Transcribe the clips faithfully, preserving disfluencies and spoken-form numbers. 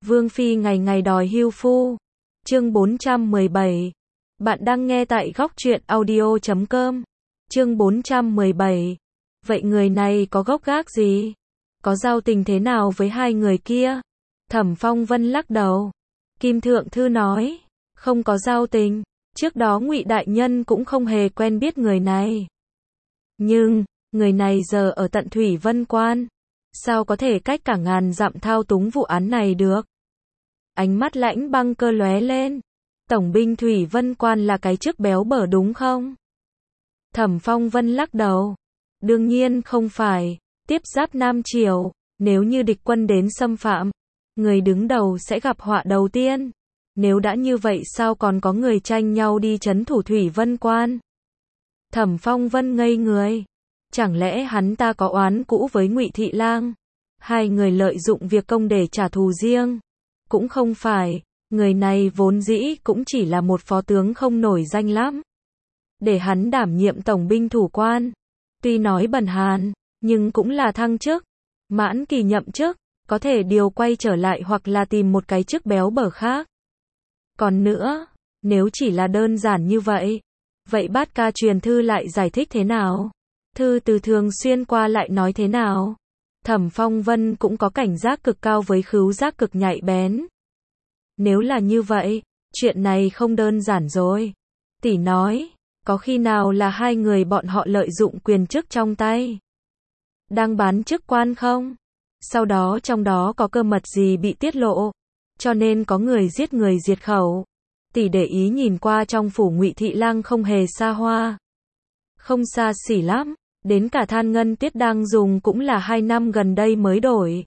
Vương Phi ngày ngày đòi hưu phu. Chương bốn trăm mười bảy. Bạn đang nghe tại góc truyện audio chấm com. Chương bốn trăm mười bảy. Vậy người này có gốc gác gì? Có giao tình thế nào với hai người kia? Thẩm Phong Vân lắc đầu. Kim Thượng Thư nói, không có giao tình. Trước đó Ngụy Đại Nhân cũng không hề quen biết người này. Nhưng, người này giờ ở tận Thủy Vân Quan. Sao có thể cách cả ngàn dặm thao túng vụ án này được? Ánh mắt Lãnh Băng Cơ lóe lên. Tổng binh Thủy Vân Quan là cái chức béo bở đúng không? Thẩm Phong Vân lắc đầu. Đương nhiên không phải. Tiếp giáp Nam Triều, nếu như địch quân đến xâm phạm, người đứng đầu sẽ gặp họa đầu tiên. Nếu đã như vậy sao còn có người tranh nhau đi trấn thủ Thủy Vân Quan? Thẩm Phong Vân ngây người. Chẳng lẽ hắn ta có oán cũ với Ngụy Thị Lang? Hai người lợi dụng việc công để trả thù riêng? Cũng không phải, người này vốn dĩ cũng chỉ là một phó tướng không nổi danh lắm. Để hắn đảm nhiệm tổng binh thủ quan. Tuy nói bần hàn, nhưng cũng là thăng chức. Mãn kỳ nhậm chức, có thể điều quay trở lại hoặc là tìm một cái chức béo bở khác. Còn nữa, nếu chỉ là đơn giản như vậy, vậy Bát Ca truyền thư lại giải thích thế nào? Thư từ thường xuyên qua lại nói thế nào? Thẩm Phong Vân cũng có cảnh giác cực cao với khứu giác cực nhạy bén. Nếu là như vậy, chuyện này không đơn giản rồi. Tỷ nói, có khi nào là hai người bọn họ lợi dụng quyền chức trong tay, đang bán chức quan không? Sau đó trong đó có cơ mật gì bị tiết lộ, cho nên có người giết người diệt khẩu. Tỷ để ý nhìn qua trong phủ Ngụy Thị Lang không hề xa hoa. Không xa xỉ lắm, đến cả than ngân tiết đang dùng cũng là hai năm gần đây mới đổi.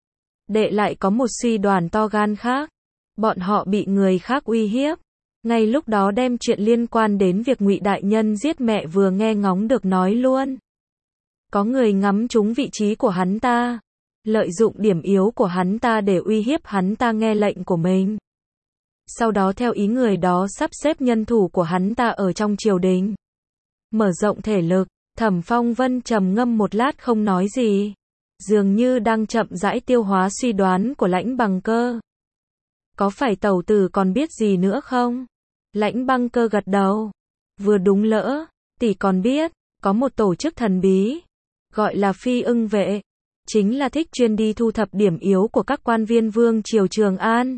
Đệ lại có một suy đoán to gan khác. Bọn họ bị người khác uy hiếp. Ngay lúc đó đem chuyện liên quan đến việc Ngụy Đại Nhân giết mẹ vừa nghe ngóng được nói luôn. Có người ngắm trúng vị trí của hắn ta, lợi dụng điểm yếu của hắn ta để uy hiếp hắn ta nghe lệnh của mình. Sau đó theo ý người đó sắp xếp nhân thủ của hắn ta ở trong triều đình. Mở rộng thể lực. Thẩm Phong Vân trầm ngâm một lát không nói gì. Dường như đang chậm rãi tiêu hóa suy đoán của Lãnh Băng Cơ. Có phải tẩu tử còn biết gì nữa không? Lãnh Băng Cơ gật đầu. Vừa đúng lỡ, tỷ còn biết, có một tổ chức thần bí, gọi là Phi Ưng Vệ. Chính là thích chuyên đi thu thập điểm yếu của các quan viên vương triều Trường An.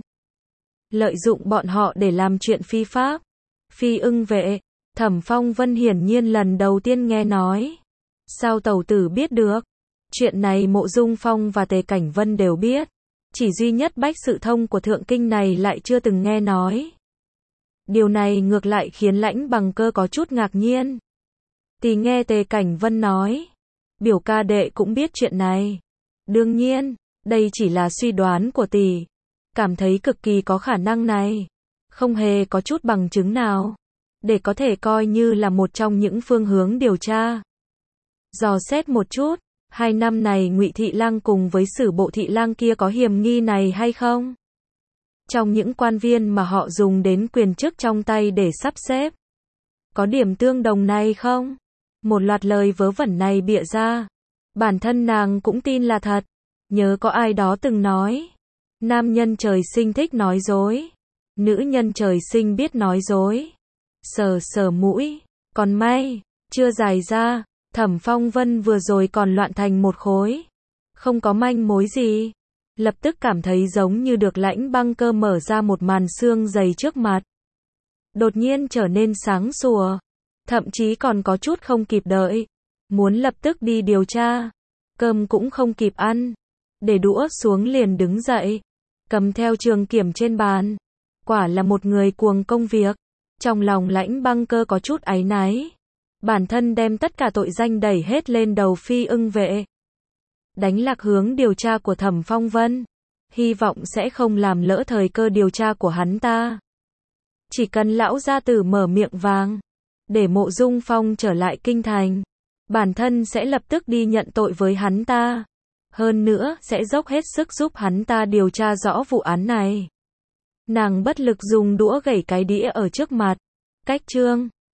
Lợi dụng bọn họ để làm chuyện phi pháp. Phi Ưng Vệ. Thẩm Phong Vân hiển nhiên lần đầu tiên nghe nói. Sao tẩu tử biết được? Chuyện này Mộ Dung Phong và Tề Cảnh Vân đều biết. Chỉ duy nhất Bách Sự Thông của Thượng Kinh này lại chưa từng nghe nói. Điều này ngược lại khiến Lãnh Băng Cơ có chút ngạc nhiên. Tỷ nghe Tề Cảnh Vân nói, biểu ca đệ cũng biết chuyện này. Đương nhiên, đây chỉ là suy đoán của tỷ. Cảm thấy cực kỳ có khả năng này. Không hề có chút bằng chứng nào. Để có thể coi như là một trong những phương hướng điều tra. Dò xét một chút, hai năm này Ngụy Thị Lang cùng với Sử Bộ Thị Lang kia có hiểm nghi này hay không? Trong những quan viên mà họ dùng đến quyền chức trong tay để sắp xếp, có điểm tương đồng này không? Một loạt lời vớ vẩn này bịa ra. Bản thân nàng cũng tin là thật. Nhớ có ai đó từng nói, nam nhân trời sinh thích nói dối, nữ nhân trời sinh biết nói dối. Sờ sờ mũi, còn may, chưa dài ra. Thẩm Phong Vân vừa rồi còn loạn thành một khối, không có manh mối gì. Lập tức cảm thấy giống như được Lãnh Băng Cơ mở ra một màn sương dày trước mặt. Đột nhiên trở nên sáng sủa. Thậm chí còn có chút không kịp đợi. Muốn lập tức đi điều tra. Cơm cũng không kịp ăn. Để đũa xuống liền đứng dậy. Cầm theo trường kiểm trên bàn. Quả là một người cuồng công việc. Trong lòng Lãnh Băng Cơ có chút áy náy. Bản thân đem tất cả tội danh đẩy hết lên đầu Phi Ưng Vệ. Đánh lạc hướng điều tra của Thẩm Phong Vân. Hy vọng sẽ không làm lỡ thời cơ điều tra của hắn ta. Chỉ cần lão gia tử mở miệng vàng, để Mộ Dung Phong trở lại kinh thành, bản thân sẽ lập tức đi nhận tội với hắn ta. Hơn nữa, sẽ dốc hết sức giúp hắn ta điều tra rõ vụ án này. Nàng bất lực dùng đũa gẩy cái đĩa ở trước mặt. Cách chương